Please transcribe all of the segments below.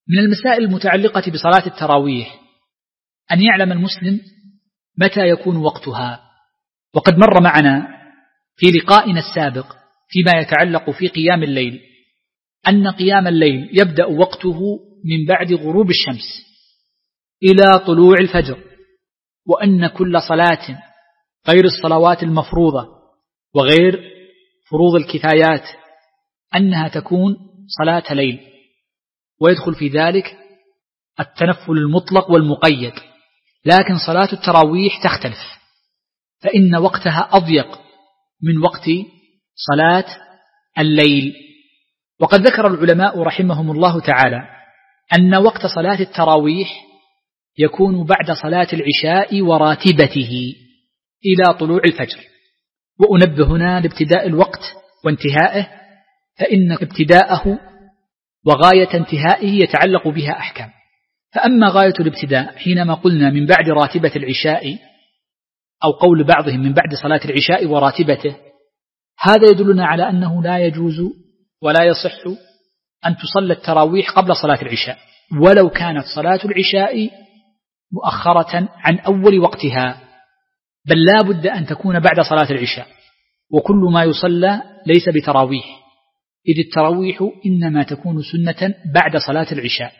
من المسائل المتعلقة بصلاة التراويح أن يعلم المسلم متى يكون وقتها. وقد مر معنا في لقائنا السابق فيما يتعلق في قيام الليل أن قيام الليل يبدأ وقته من بعد غروب الشمس إلى طلوع الفجر، وأن كل صلاة غير الصلوات المفروضة وغير فروض الكفايات أنها تكون صلاة ليل، ويدخل في ذلك التنفل المطلق والمقيد. لكن صلاة التراويح تختلف، فإن وقتها أضيق من وقت صلاة الليل. وقد ذكر العلماء رحمهم الله تعالى أن وقت صلاة التراويح يكون بعد صلاة العشاء وراتبته إلى طلوع الفجر. وأنبه هنا لابتداء الوقت وانتهائه، فإن ابتداءه وغاية انتهائه يتعلق بها أحكام. فأما غاية الابتداء حينما قلنا من بعد راتبة العشاء، أو قول بعضهم من بعد صلاة العشاء وراتبته، هذا يدلنا على أنه لا يجوز ولا يصح أن تصلى التراويح قبل صلاة العشاء، ولو كانت صلاة العشاء مؤخرة عن أول وقتها، بل لا بد أن تكون بعد صلاة العشاء. وكل ما يصلى ليس بتراويح، إذ التراويح إنما تكون سنة بعد صلاة العشاء،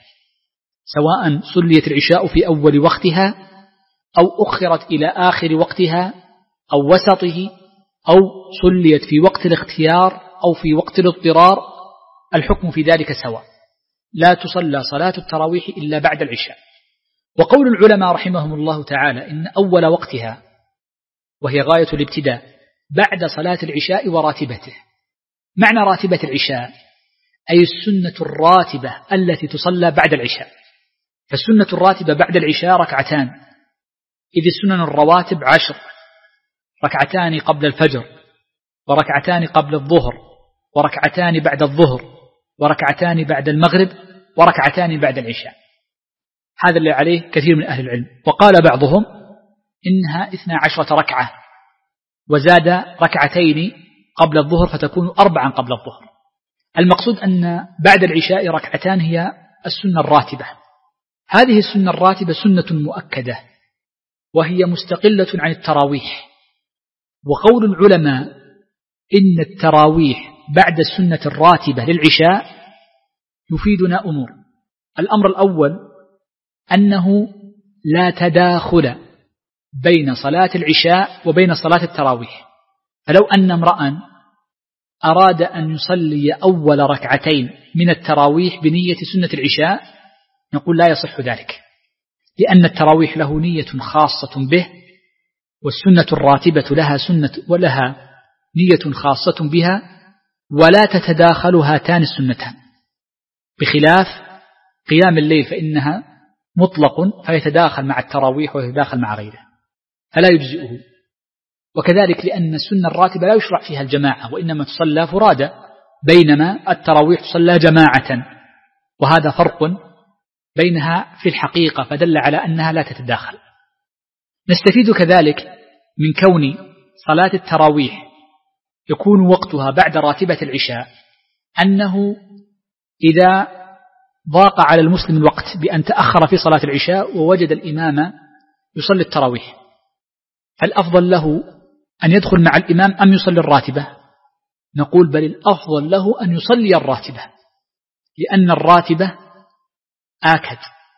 سواء صليت العشاء في أول وقتها أو أخرت إلى آخر وقتها أو وسطه، أو صليت في وقت الاختيار أو في وقت الاضطرار، الحكم في ذلك سواء، لا تصلى صلاة التراويح إلا بعد العشاء. وقول العلماء رحمهم الله تعالى إن أول وقتها، وهي غاية الابتداء، بعد صلاة العشاء وراتبته. معنى راتبة العشاء أي السنة الراتبة التي تصلى بعد العشاء. فالسنة الراتبة بعد العشاء ركعتان، إذ السنن الرواتب 10: ركعتان قبل الفجر، وركعتان قبل الظهر، وركعتان بعد الظهر، وركعتان بعد المغرب، وركعتان بعد العشاء. هذا اللي عليه كثير من أهل العلم. وقال بعضهم إنها 12 ركعة، وزاد ركعتين قبل الظهر فتكون 4 قبل الظهر. المقصود أن بعد العشاء ركعتان هي السنة الراتبة. هذه السنة الراتبة سنة مؤكدة، وهي مستقلة عن التراويح. وقول العلماء إن التراويح بعد السنة الراتبة للعشاء يفيدنا أمور. الأمر الأول أنه لا تداخل بين صلاة العشاء وبين صلاة التراويح. فلو أن امرأ أراد أن يصلي أول ركعتين من التراويح بنية سنة العشاء، نقول لا يصح ذلك، لأن التراويح له نية خاصة به، والسنة الراتبة لها سنة ولها نية خاصة بها، ولا تتداخل هاتان السنتان، بخلاف قيام الليل فإنها مطلق فيتداخل مع التراويح ويتداخل مع غيره فلا يجزئه. وكذلك لأن السنة الراتبة لا يشرع فيها الجماعة، وإنما تصلى فرادى، بينما التراويح تصلى جماعة، وهذا فرق بينها في الحقيقة، فدل على أنها لا تتداخل. نستفيد كذلك من كون صلاة التراويح يكون وقتها بعد راتبة العشاء أنه إذا ضاق على المسلم الوقت بأن تأخر في صلاة العشاء ووجد الإمام يصلي التراويح، فالأفضل له أن يدخل مع الإمام أم يصلي الراتبة؟ نقول بل الأفضل له أن يصلي الراتبة، لأن الراتبة آكد،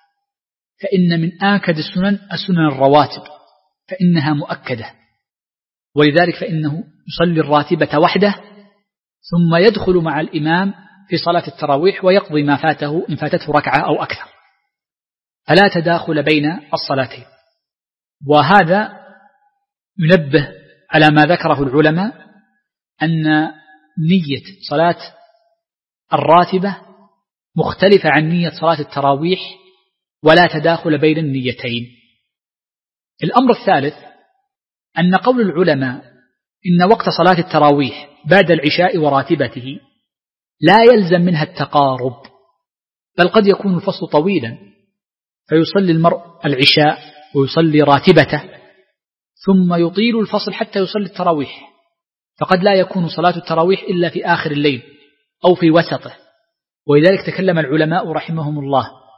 فإن من آكد السنن الرواتب، فإنها مؤكدة، ولذلك فإنه يصلي الراتبة وحده ثم يدخل مع الإمام في صلاة التراويح ويقضي ما فاته إن فاتته ركعة أو أكثر، فلا تداخل بين الصلاتين. وهذا ينبه على ما ذكره العلماء أن نية صلاة الراتبة مختلفة عن نية صلاة التراويح، ولا تداخل بين النيتين. الأمر الثالث أن قول العلماء إن وقت صلاة التراويح بعد العشاء وراتبته لا يلزم منها التقارب، بل قد يكون الفصل طويلا فيصلي المرء العشاء ويصلي راتبته ثم يطيل الفصل حتى يصلي التراويح، فقد لا يكون صلاة التراويح إلا في آخر الليل أو في وسطه. ولذلك تكلم العلماء رحمهم الله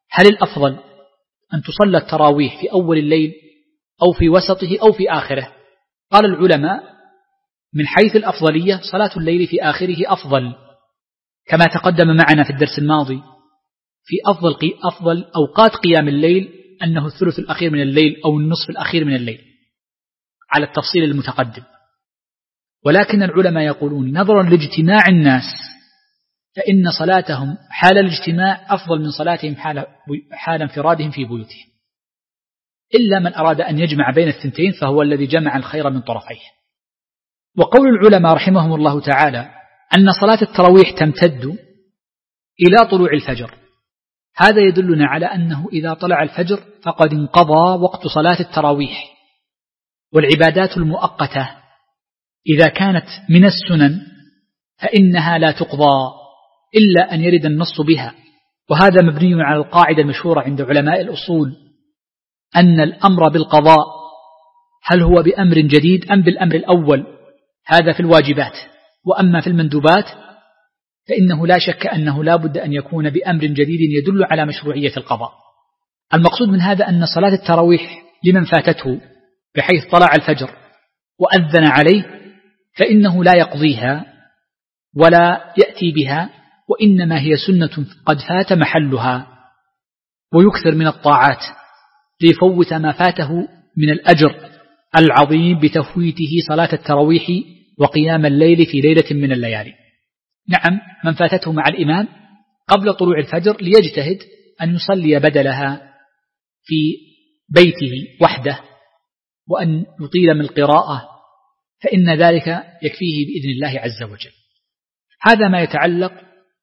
هل الأفضل أن تصلى التراويح في أول الليل أو في وسطه أو في آخره؟ قال العلماء من حيث الأفضلية صلاة الليل في آخره أفضل، كما تقدم معنا في الدرس الماضي في أفضل أوقات قيام الليل أنه الثلث الأخير من الليل أو النصف الأخير من الليل على التفصيل المتقدم. ولكن العلماء يقولون نظرا لاجتماع الناس فإن صلاتهم حال الاجتماع أفضل من صلاتهم حال انفرادهم في بيوتهم، إلا من أراد أن يجمع بين الثنتين فهو الذي جمع الخير من طرفيه. وقول العلماء رحمهم الله تعالى أن صلاة التراويح تمتد إلى طلوع الفجر، هذا يدلنا على أنه إذا طلع الفجر فقد انقضى وقت صلاة التراويح. والعبادات المؤقتة إذا كانت من السنن فإنها لا تقضى إلا أن يرد النص بها، وهذا مبني على القاعدة المشهورة عند علماء الأصول أن الأمر بالقضاء هل هو بأمر جديد أم بالأمر الأول، هذا في الواجبات. وأما في المندوبات فإنه لا شك أنه لا بد أن يكون بأمر جديد يدل على مشروعية القضاء. المقصود من هذا أن صلاة التراويح لمن فاتته بحيث طلع الفجر وأذن عليه فإنه لا يقضيها ولا يأتي بها، وإنما هي سنة قد فات محلها، ويكثر من الطاعات ليفوت ما فاته من الأجر العظيم بتفويته صلاة التراويح وقيام الليل في ليلة من الليالي. نعم، من فاتته مع الإمام قبل طلوع الفجر ليجتهد أن يصلي بدلها في بيته وحده وأن يطيل من القراءة، فإن ذلك يكفيه بإذن الله عز وجل. هذا ما يتعلق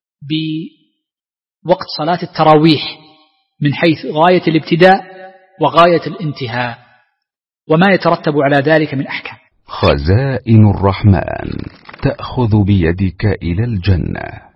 بوقت صلاة التراويح من حيث غاية الابتداء وغاية الانتهاء وما يترتب على ذلك من أحكام. خزائن الرحمن تأخذ بيدك إلى الجنة.